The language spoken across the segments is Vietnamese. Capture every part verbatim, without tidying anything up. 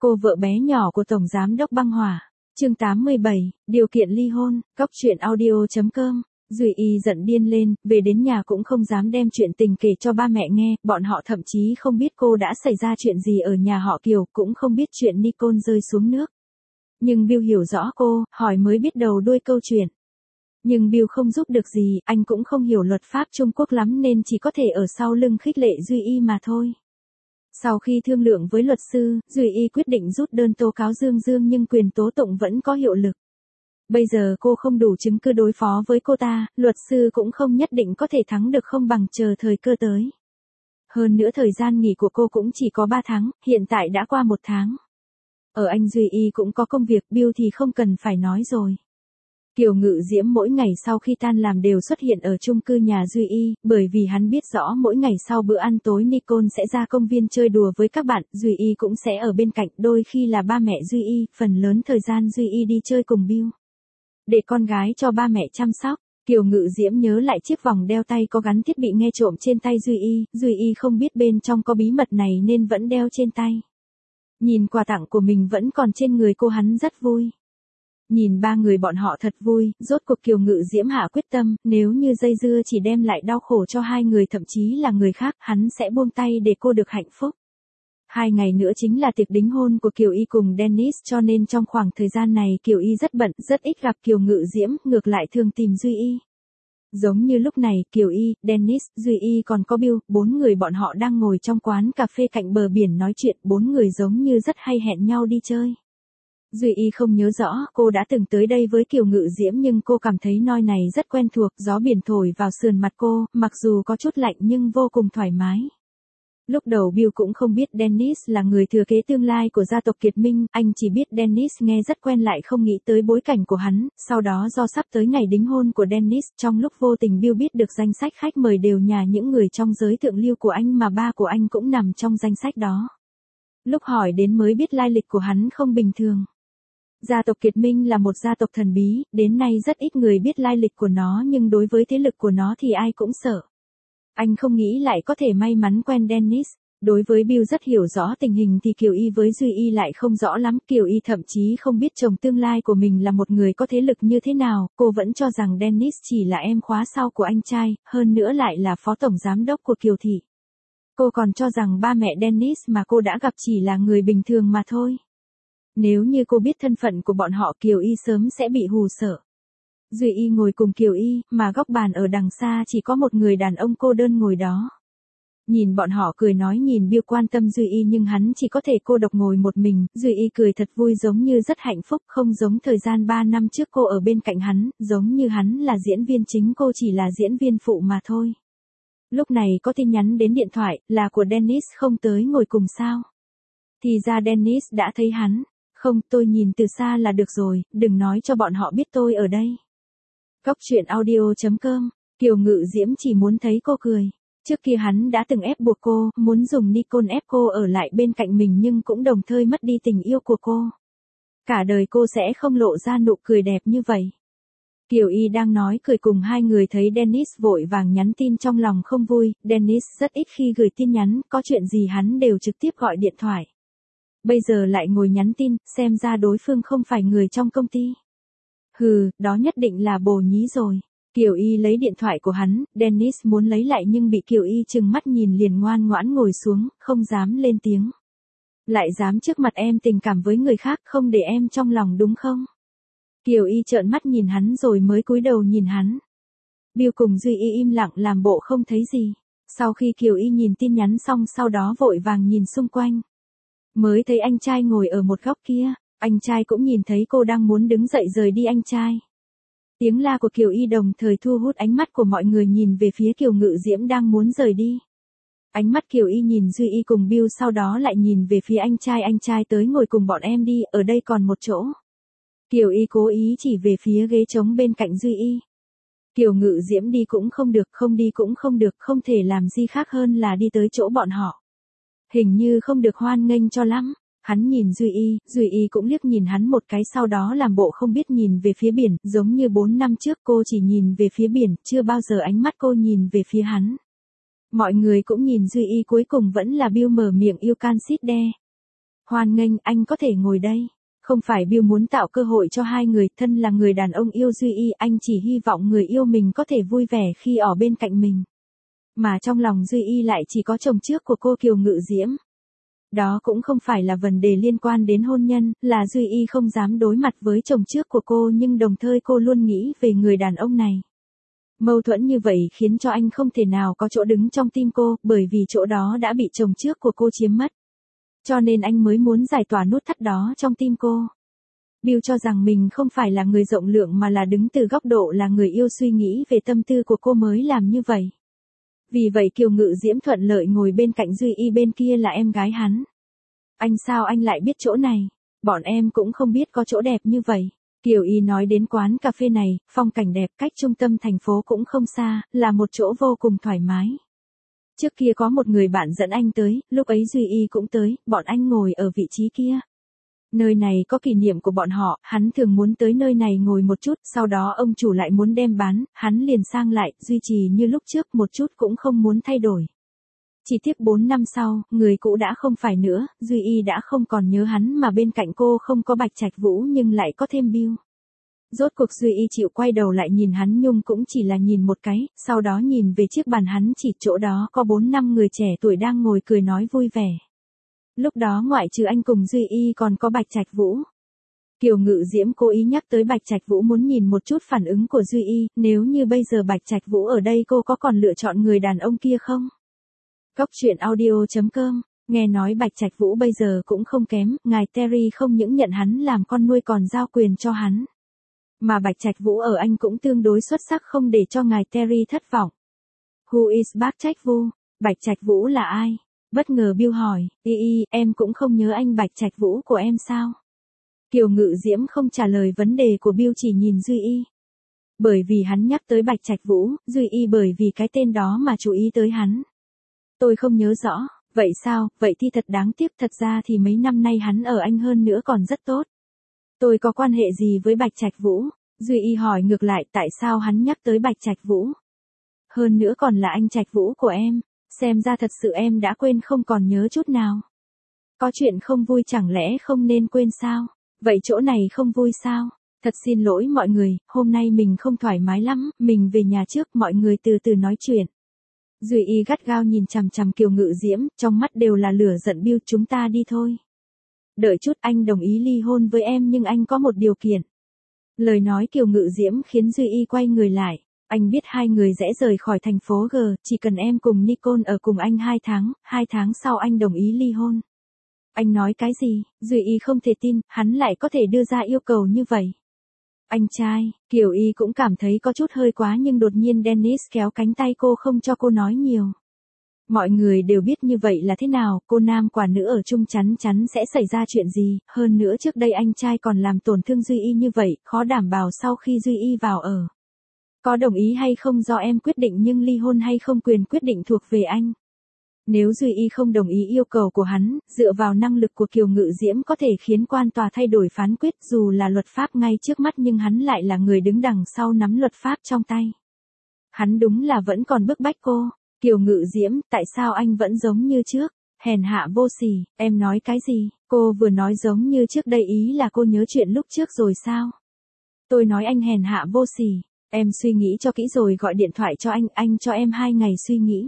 Cô vợ bé nhỏ của Tổng Giám đốc băng hỏa. Chương tám mươi bảy, điều kiện ly hôn, cóc truyện audio chấm com. Duy Y giận điên lên, về đến nhà cũng không dám đem chuyện tình kể cho ba mẹ nghe, bọn họ thậm chí không biết cô đã xảy ra chuyện gì ở nhà họ Kiều, cũng không biết chuyện Nicole rơi xuống nước. Nhưng Bill hiểu rõ cô, hỏi mới biết đầu đuôi câu chuyện. Nhưng Bill không giúp được gì, anh cũng không hiểu luật pháp Trung Quốc lắm nên chỉ có thể ở sau lưng khích lệ Duy Y mà thôi. Sau khi thương lượng với luật sư, Duy Y quyết định rút đơn tố cáo Dương Dương nhưng quyền tố tụng vẫn có hiệu lực. Bây giờ cô không đủ chứng cứ đối phó với cô ta, luật sư cũng không nhất định có thể thắng được, không bằng chờ thời cơ tới. Hơn nữa thời gian nghỉ của cô cũng chỉ có ba tháng, hiện tại đã qua một tháng. Ở anh Duy Y cũng có công việc, Bill thì không cần phải nói rồi. Kiều Ngự Diễm mỗi ngày sau khi tan làm đều xuất hiện ở chung cư nhà Duy Y, bởi vì hắn biết rõ mỗi ngày sau bữa ăn tối Nicole sẽ ra công viên chơi đùa với các bạn, Duy Y cũng sẽ ở bên cạnh, đôi khi là ba mẹ Duy Y, phần lớn thời gian Duy Y đi chơi cùng Bill. Để con gái cho ba mẹ chăm sóc, Kiều Ngự Diễm nhớ lại chiếc vòng đeo tay có gắn thiết bị nghe trộm trên tay Duy Y, Duy Y không biết bên trong có bí mật này nên vẫn đeo trên tay. Nhìn quà tặng của mình vẫn còn trên người cô, hắn rất vui. Nhìn ba người bọn họ thật vui, rốt cuộc Kiều Ngự Diễm hạ quyết tâm, nếu như dây dưa chỉ đem lại đau khổ cho hai người thậm chí là người khác, hắn sẽ buông tay để cô được hạnh phúc. Hai ngày nữa chính là tiệc đính hôn của Kiều Y cùng Dennis, cho nên trong khoảng thời gian này Kiều Y rất bận, rất ít gặp Kiều Ngự Diễm, ngược lại thường tìm Duy Y. Giống như lúc này, Kiều Y, Dennis, Duy Y còn có Bill, bốn người bọn họ đang ngồi trong quán cà phê cạnh bờ biển nói chuyện, bốn người giống như rất hay hẹn nhau đi chơi. Duy Y không nhớ rõ cô đã từng tới đây với Kiều Ngự Diễm nhưng cô cảm thấy nơi này rất quen thuộc, gió biển thổi vào sườn mặt cô, mặc dù có chút lạnh nhưng vô cùng thoải mái. Lúc đầu Bill cũng không biết Dennis là người thừa kế tương lai của gia tộc Kiệt Minh, anh chỉ biết Dennis nghe rất quen lại không nghĩ tới bối cảnh của hắn, sau đó do sắp tới ngày đính hôn của Dennis, trong lúc vô tình Bill biết được danh sách khách mời đều nhà những người trong giới thượng lưu của anh mà ba của anh cũng nằm trong danh sách đó. Lúc hỏi đến mới biết lai lịch của hắn không bình thường. Gia tộc Kiệt Minh là một gia tộc thần bí, đến nay rất ít người biết lai lịch của nó nhưng đối với thế lực của nó thì ai cũng sợ. Anh không nghĩ lại có thể may mắn quen Dennis. Đối với Bill rất hiểu rõ tình hình thì Kiều Y với Duy Y lại không rõ lắm. Kiều Y thậm chí không biết chồng tương lai của mình là một người có thế lực như thế nào, cô vẫn cho rằng Dennis chỉ là em khóa sau của anh trai, hơn nữa lại là phó tổng giám đốc của Kiều Thị. Cô còn cho rằng ba mẹ Dennis mà cô đã gặp chỉ là người bình thường mà thôi. Nếu như cô biết thân phận của bọn họ Kiều Y sớm sẽ bị hù sợ. Duy Y ngồi cùng Kiều Y, mà góc bàn ở đằng xa chỉ có một người đàn ông cô đơn ngồi đó. Nhìn bọn họ cười nói, nhìn Bill quan tâm Duy Y nhưng hắn chỉ có thể cô độc ngồi một mình, Duy Y cười thật vui giống như rất hạnh phúc, không giống thời gian ba năm trước cô ở bên cạnh hắn, giống như hắn là diễn viên chính cô chỉ là diễn viên phụ mà thôi. Lúc này có tin nhắn đến điện thoại, là của Dennis, không tới ngồi cùng sao? Thì ra Dennis đã thấy hắn. Không, tôi nhìn từ xa là được rồi, đừng nói cho bọn họ biết tôi ở đây. Cóc truyện audio chấm com, Kiều Ngự Diễm chỉ muốn thấy cô cười. Trước kia hắn đã từng ép buộc cô, muốn dùng Nicole ép cô ở lại bên cạnh mình nhưng cũng đồng thời mất đi tình yêu của cô. Cả đời cô sẽ không lộ ra nụ cười đẹp như vậy. Kiều Y đang nói cười cùng hai người thấy Dennis vội vàng nhắn tin trong lòng không vui, Dennis rất ít khi gửi tin nhắn, có chuyện gì hắn đều trực tiếp gọi điện thoại. Bây giờ lại ngồi nhắn tin, xem ra đối phương không phải người trong công ty. Hừ, đó nhất định là bồ nhí rồi. Kiều Y lấy điện thoại của hắn, Dennis muốn lấy lại nhưng bị Kiều Y trừng mắt nhìn liền ngoan ngoãn ngồi xuống, không dám lên tiếng. Lại dám trước mặt em tình cảm với người khác, không để em trong lòng đúng không? Kiều Y trợn mắt nhìn hắn rồi mới cúi đầu nhìn hắn. Bill cùng Duy Y im lặng làm bộ không thấy gì. Sau khi Kiều Y nhìn tin nhắn xong sau đó vội vàng nhìn xung quanh. Mới thấy anh trai ngồi ở một góc kia, anh trai cũng nhìn thấy cô đang muốn đứng dậy rời đi anh trai. Tiếng la của Kiều Y đồng thời thu hút ánh mắt của mọi người nhìn về phía Kiều Ngự Diễm đang muốn rời đi. Ánh mắt Kiều Y nhìn Duy Y cùng Bill sau đó lại nhìn về phía anh trai, anh trai tới ngồi cùng bọn em đi, ở đây còn một chỗ. Kiều Y cố ý chỉ về phía ghế trống bên cạnh Duy Y. Kiều Ngự Diễm đi cũng không được, không đi cũng không được, không thể làm gì khác hơn là đi tới chỗ bọn họ. Hình như không được hoan nghênh cho lắm. Hắn nhìn Duy Y, Duy Y cũng liếc nhìn hắn một cái sau đó làm bộ không biết nhìn về phía biển, giống như bốn năm trước cô chỉ nhìn về phía biển, chưa bao giờ ánh mắt cô nhìn về phía hắn. Mọi người cũng nhìn Duy Y, cuối cùng vẫn là Bill mở miệng, you can sit there. Hoan nghênh, anh có thể ngồi đây. Không phải Bill muốn tạo cơ hội cho hai người, thân là người đàn ông yêu Duy Y, anh chỉ hy vọng người yêu mình có thể vui vẻ khi ở bên cạnh mình. Mà trong lòng Duy Y lại chỉ có chồng trước của cô Kiều Ngự Diễm. Đó cũng không phải là vấn đề liên quan đến hôn nhân, là Duy Y không dám đối mặt với chồng trước của cô nhưng đồng thời cô luôn nghĩ về người đàn ông này. Mâu thuẫn như vậy khiến cho anh không thể nào có chỗ đứng trong tim cô, bởi vì chỗ đó đã bị chồng trước của cô chiếm mất. Cho nên anh mới muốn giải tỏa nút thắt đó trong tim cô. Bill cho rằng mình không phải là người rộng lượng mà là đứng từ góc độ là người yêu suy nghĩ về tâm tư của cô mới làm như vậy. Vì vậy Kiều Ngự Diễm thuận lợi ngồi bên cạnh Duy Y, bên kia là em gái hắn. Anh sao anh lại biết chỗ này? Bọn em cũng không biết có chỗ đẹp như vậy. Kiều Y nói đến quán cà phê này, phong cảnh đẹp, cách trung tâm thành phố cũng không xa, là một chỗ vô cùng thoải mái. Trước kia có một người bạn dẫn anh tới, lúc ấy Duy Y cũng tới, bọn anh ngồi ở vị trí kia. Nơi này có kỷ niệm của bọn họ, hắn thường muốn tới nơi này ngồi một chút, sau đó ông chủ lại muốn đem bán, hắn liền sang lại, duy trì như lúc trước, một chút cũng không muốn thay đổi. Chỉ tiếc bốn năm sau, người cũ đã không phải nữa, Duy Y đã không còn nhớ hắn mà bên cạnh cô không có Bạch Trạch Vũ nhưng lại có thêm Bill. Rốt cuộc Duy Y chịu quay đầu lại nhìn hắn nhưng cũng chỉ là nhìn một cái, sau đó nhìn về chiếc bàn hắn chỉ, chỗ đó có bốn năm người trẻ tuổi đang ngồi cười nói vui vẻ. Lúc đó ngoại trừ anh cùng Duy Y còn có Bạch Trạch Vũ. Kiều Ngự Diễm cố ý nhắc tới Bạch Trạch Vũ muốn nhìn một chút phản ứng của Duy Y, nếu như bây giờ Bạch Trạch Vũ ở đây cô có còn lựa chọn người đàn ông kia không? Góc truyện audio chấm com, nghe nói Bạch Trạch Vũ bây giờ cũng không kém, ngài Terry không những nhận hắn làm con nuôi còn giao quyền cho hắn. Mà Bạch Trạch Vũ ở Anh cũng tương đối xuất sắc không để cho ngài Terry thất vọng. Who is Bác Trạch Vũ? Bạch Trạch Vũ là ai? Bất ngờ Bill hỏi, y y, em cũng không nhớ anh Bạch Trạch Vũ của em sao? Kiều Ngự Diễm không trả lời vấn đề của Bill chỉ nhìn Duy Y. Bởi vì hắn nhắc tới Bạch Trạch Vũ, Duy Y bởi vì cái tên đó mà chú ý tới hắn. Tôi không nhớ rõ, vậy sao, vậy thì thật đáng tiếc, thật ra thì mấy năm nay hắn ở Anh hơn nữa còn rất tốt. Tôi có quan hệ gì với Bạch Trạch Vũ? Duy Y hỏi ngược lại tại sao hắn nhắc tới Bạch Trạch Vũ? Hơn nữa còn là anh Trạch Vũ của em, xem ra thật sự em đã quên không còn nhớ chút nào. Có chuyện không vui chẳng lẽ không nên quên sao? Vậy chỗ này không vui sao? Thật xin lỗi mọi người, hôm nay mình không thoải mái lắm, mình về nhà trước, mọi người từ từ nói chuyện. Duy Y gắt gao nhìn chằm chằm Kiều Ngự Diễm, trong mắt đều là lửa giận. Bill, chúng ta đi thôi. Đợi chút, anh đồng ý ly hôn với em nhưng anh có một điều kiện. Lời nói Kiều Ngự Diễm khiến Duy Y quay người lại. Anh biết hai người sẽ rời khỏi thành phố G, chỉ cần em cùng Nicole ở cùng anh hai tháng, hai tháng sau anh đồng ý ly hôn. Anh nói cái gì? Duy Y không thể tin, hắn lại có thể đưa ra yêu cầu như vậy. Anh trai, Kiều Y cũng cảm thấy có chút hơi quá nhưng đột nhiên Dennis kéo cánh tay cô không cho cô nói nhiều. Mọi người đều biết như vậy là thế nào, cô nam quả nữ ở chung chắn chắn sẽ xảy ra chuyện gì, hơn nữa trước đây anh trai còn làm tổn thương Duy Y như vậy, khó đảm bảo sau khi Duy Y vào ở. Có đồng ý hay không do em quyết định nhưng ly hôn hay không quyền quyết định thuộc về anh. Nếu Duy Y không đồng ý yêu cầu của hắn, dựa vào năng lực của Kiều Ngự Diễm có thể khiến quan tòa thay đổi phán quyết dù là luật pháp ngay trước mắt nhưng hắn lại là người đứng đằng sau nắm luật pháp trong tay. Hắn đúng là vẫn còn bức bách cô. Kiều Ngự Diễm, tại sao anh vẫn giống như trước? Hèn hạ vô sỉ, em nói cái gì? Cô vừa nói giống như trước đây ý là cô nhớ chuyện lúc trước rồi sao? Tôi nói anh hèn hạ vô sỉ, em suy nghĩ cho kỹ rồi gọi điện thoại cho anh, anh cho em hai ngày suy nghĩ.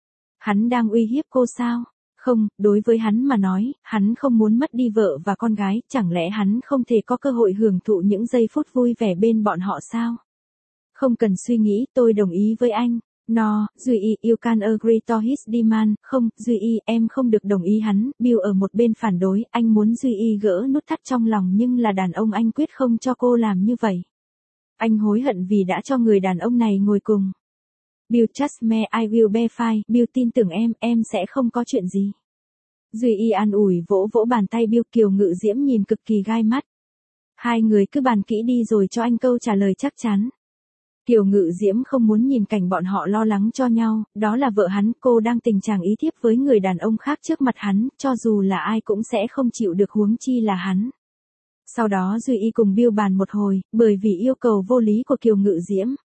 Hắn đang uy hiếp cô sao? Không, đối với hắn mà nói, hắn không muốn mất đi vợ và con gái, chẳng lẽ hắn không thể có cơ hội hưởng thụ những giây phút vui vẻ bên bọn họ sao? Không cần suy nghĩ, tôi đồng ý với anh. No, Duy Y, you can agree to his demand. Không, Duy Y, em không được đồng ý hắn. Bill ở một bên phản đối, anh muốn Duy Y gỡ nút thắt trong lòng nhưng là đàn ông anh quyết không cho cô làm như vậy. Anh hối hận vì đã cho người đàn ông này ngồi cùng. Bill, trust me, I will be fine. Bill, tin tưởng em, em sẽ không có chuyện gì. Duy Y an ủi vỗ vỗ bàn tay Bill. Kiều Ngự Diễm nhìn cực kỳ gai mắt. Hai người cứ bàn kỹ đi rồi cho anh câu trả lời chắc chắn. Kiều Ngự Diễm không muốn nhìn cảnh bọn họ lo lắng cho nhau, đó là vợ hắn, cô đang tình trạng ý thiếp với người đàn ông khác trước mặt hắn, cho dù là ai cũng sẽ không chịu được huống chi là hắn. Sau đó Duy Y cùng Bill bàn một hồi, bởi vì yêu cầu vô lý của Kiều Ngự Diễm.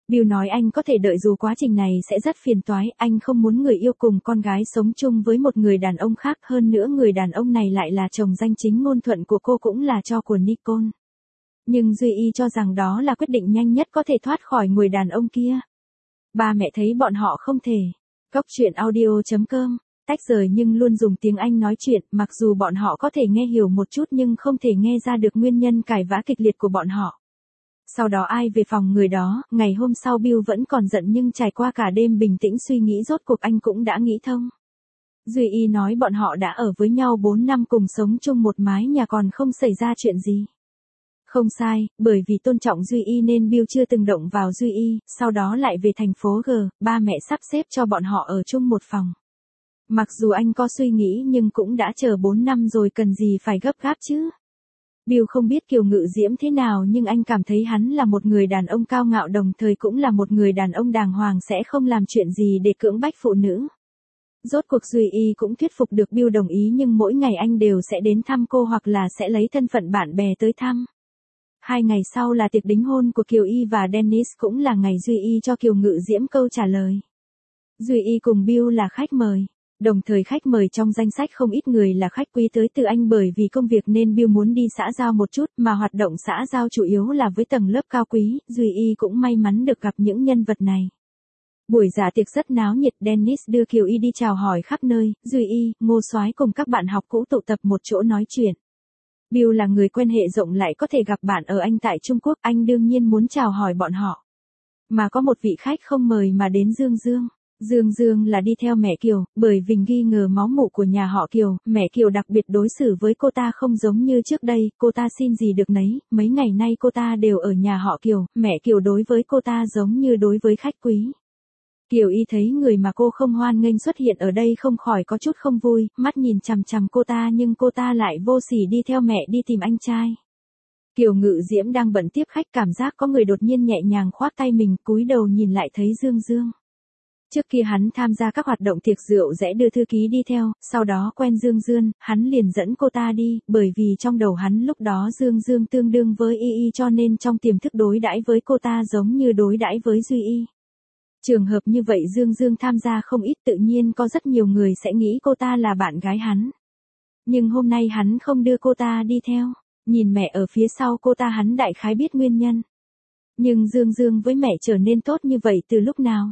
Bill nói anh có thể đợi dù quá trình này sẽ rất phiền toái, anh không muốn người yêu cùng con gái sống chung với một người đàn ông khác, hơn nữa người đàn ông này lại là chồng danh chính ngôn thuận của cô cũng là cho của Nicole. Nhưng Duy Y cho rằng đó là quyết định nhanh nhất có thể thoát khỏi người đàn ông kia. Ba mẹ thấy bọn họ không thể. Cốc truyện audio chấm com, tách rời nhưng luôn dùng tiếng Anh nói chuyện, mặc dù bọn họ có thể nghe hiểu một chút nhưng không thể nghe ra được nguyên nhân cãi vã kịch liệt của bọn họ. Sau đó ai về phòng người đó, ngày hôm sau Bill vẫn còn giận nhưng trải qua cả đêm bình tĩnh suy nghĩ rốt cuộc anh cũng đã nghĩ thông. Duy Y nói bọn họ đã ở với nhau bốn năm cùng sống chung một mái nhà còn không xảy ra chuyện gì. Không sai, bởi vì tôn trọng Duy Y nên Bill chưa từng động vào Duy Y, sau đó lại về thành phố G, ba mẹ sắp xếp cho bọn họ ở chung một phòng. Mặc dù anh có suy nghĩ nhưng cũng đã chờ bốn năm rồi cần gì phải gấp gáp chứ. Bill không biết Kiều Ngự Diễm thế nào nhưng anh cảm thấy hắn là một người đàn ông cao ngạo đồng thời cũng là một người đàn ông đàng hoàng sẽ không làm chuyện gì để cưỡng bách phụ nữ. Rốt cuộc Duy Y cũng thuyết phục được Bill đồng ý nhưng mỗi ngày anh đều sẽ đến thăm cô hoặc là sẽ lấy thân phận bạn bè tới thăm. Hai ngày sau là tiệc đính hôn của Kiều Y và Dennis cũng là ngày Duy Y cho Kiều Ngự Diễm câu trả lời. Duy Y cùng Bill là khách mời. Đồng thời khách mời trong danh sách không ít người là khách quý tới từ Anh bởi vì công việc nên Bill muốn đi xã giao một chút mà hoạt động xã giao chủ yếu là với tầng lớp cao quý, Duy Y cũng may mắn được gặp những nhân vật này. Buổi dạ tiệc rất náo nhiệt, Dennis đưa Kiều Y đi chào hỏi khắp nơi, Duy Y, Ngô Soái cùng các bạn học cũ tụ tập một chỗ nói chuyện. Bill là người quen hệ rộng lại có thể gặp bạn ở Anh tại Trung Quốc, anh đương nhiên muốn chào hỏi bọn họ. Mà có một vị khách không mời mà đến Dương Dương. Dương Dương là đi theo mẹ Kiều, bởi vì nghi ngờ máu mủ của nhà họ Kiều, mẹ Kiều đặc biệt đối xử với cô ta không giống như trước đây, cô ta xin gì được nấy, mấy ngày nay cô ta đều ở nhà họ Kiều, mẹ Kiều đối với cô ta giống như đối với khách quý. Kiều Y thấy người mà cô không hoan nghênh xuất hiện ở đây không khỏi có chút không vui, mắt nhìn chằm chằm cô ta nhưng cô ta lại vô sỉ đi theo mẹ đi tìm anh trai. Kiều Ngự Diễm đang bận tiếp khách cảm giác có người đột nhiên nhẹ nhàng khoác tay mình, cúi đầu nhìn lại thấy Dương Dương. Trước kia hắn tham gia các hoạt động tiệc rượu rẽ đưa thư ký đi theo, sau đó quen Dương Dương, hắn liền dẫn cô ta đi, bởi vì trong đầu hắn lúc đó Dương Dương tương đương với Y Y cho nên trong tiềm thức đối đãi với cô ta giống như đối đãi với Duy Y. Trường hợp như vậy Dương Dương tham gia không ít tự nhiên có rất nhiều người sẽ nghĩ cô ta là bạn gái hắn. Nhưng hôm nay hắn không đưa cô ta đi theo, nhìn mẹ ở phía sau cô ta hắn đại khái biết nguyên nhân. Nhưng Dương Dương với mẹ trở nên tốt như vậy từ lúc nào?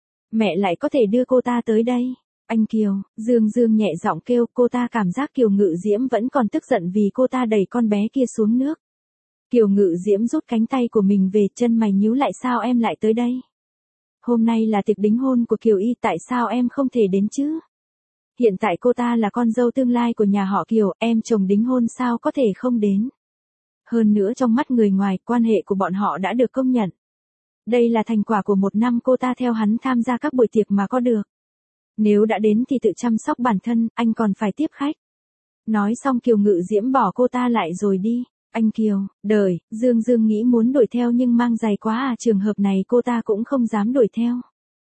Mẹ lại có thể đưa cô ta tới đây. Anh Kiều, Dương Dương nhẹ giọng kêu, cô ta cảm giác Kiều Ngự Diễm vẫn còn tức giận vì cô ta đẩy con bé kia xuống nước. Kiều Ngự Diễm rút cánh tay của mình về, chân mày nhíu lại, sao em lại tới đây? Hôm nay là tiệc đính hôn của Kiều Y, tại sao em không thể đến chứ? Hiện tại cô ta là con dâu tương lai của nhà họ Kiều, em chồng đính hôn sao có thể không đến? Hơn nữa trong mắt người ngoài, quan hệ của bọn họ đã được công nhận. Đây là thành quả của một năm cô ta theo hắn tham gia các buổi tiệc mà có được. Nếu đã đến thì tự chăm sóc bản thân, anh còn phải tiếp khách. Nói xong Kiều Ngự Diễm bỏ cô ta lại rồi đi. Anh Kiều, đời, Dương Dương nghĩ muốn đuổi theo nhưng mang giày quá à, trường hợp này cô ta cũng không dám đuổi theo.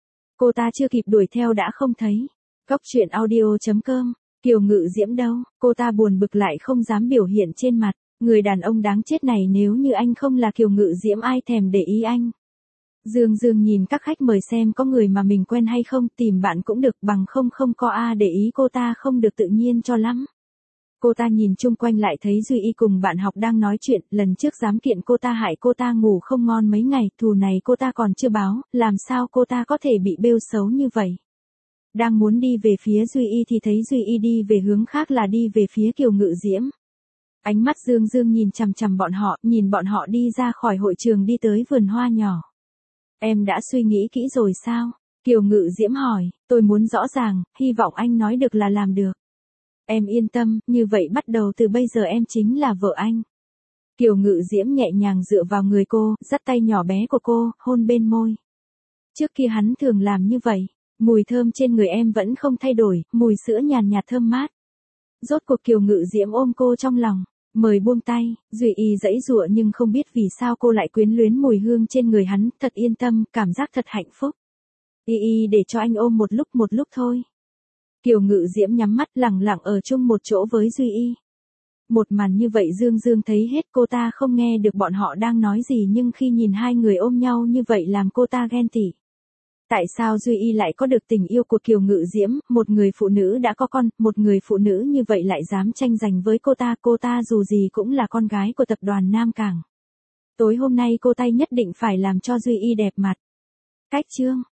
Cô ta chưa kịp đuổi theo đã không thấy. Cốc truyện audio chấm com, Kiều Ngự Diễm đâu, cô ta buồn bực lại không dám biểu hiện trên mặt. Người đàn ông đáng chết này, nếu như anh không là Kiều Ngự Diễm ai thèm để ý anh. Dương Dương nhìn các khách mời xem có người mà mình quen hay không, tìm bạn cũng được, bằng không không có a để ý, cô ta không được tự nhiên cho lắm. Cô ta nhìn chung quanh lại thấy Duy Y cùng bạn học đang nói chuyện, lần trước dám kiện cô ta hại cô ta ngủ không ngon mấy ngày, thù này cô ta còn chưa báo, làm sao cô ta có thể bị bêu xấu như vậy. Đang muốn đi về phía Duy Y thì thấy Duy Y đi về hướng khác, là đi về phía Kiều Ngự Diễm. Ánh mắt Dương Dương nhìn chằm chằm bọn họ, nhìn bọn họ đi ra khỏi hội trường đi tới vườn hoa nhỏ. Em đã suy nghĩ kỹ rồi sao? Kiều Ngự Diễm hỏi, tôi muốn rõ ràng, hy vọng anh nói được là làm được. Em yên tâm, như vậy bắt đầu từ bây giờ em chính là vợ anh. Kiều Ngự Diễm nhẹ nhàng dựa vào người cô, dắt tay nhỏ bé của cô, hôn bên môi. Trước kia hắn thường làm như vậy, mùi thơm trên người em vẫn không thay đổi, mùi sữa nhàn nhạt thơm mát. Rốt cuộc Kiều Ngự Diễm ôm cô trong lòng, mời buông tay, Duy Y giãy giụa nhưng không biết vì sao cô lại quyến luyến mùi hương trên người hắn, thật yên tâm, cảm giác thật hạnh phúc. Y Y để cho anh ôm một lúc một lúc thôi. Kiều Ngự Diễm nhắm mắt lẳng lặng ở chung một chỗ với Duy Y. Một màn như vậy Dương Dương thấy hết, cô ta không nghe được bọn họ đang nói gì nhưng khi nhìn hai người ôm nhau như vậy làm cô ta ghen tị. Tại sao Duy Y lại có được tình yêu của Kiều Ngự Diễm, một người phụ nữ đã có con, một người phụ nữ như vậy lại dám tranh giành với cô ta, cô ta dù gì cũng là con gái của tập đoàn Nam Cảng. Tối hôm nay cô ta nhất định phải làm cho Duy Y đẹp mặt. Cách chương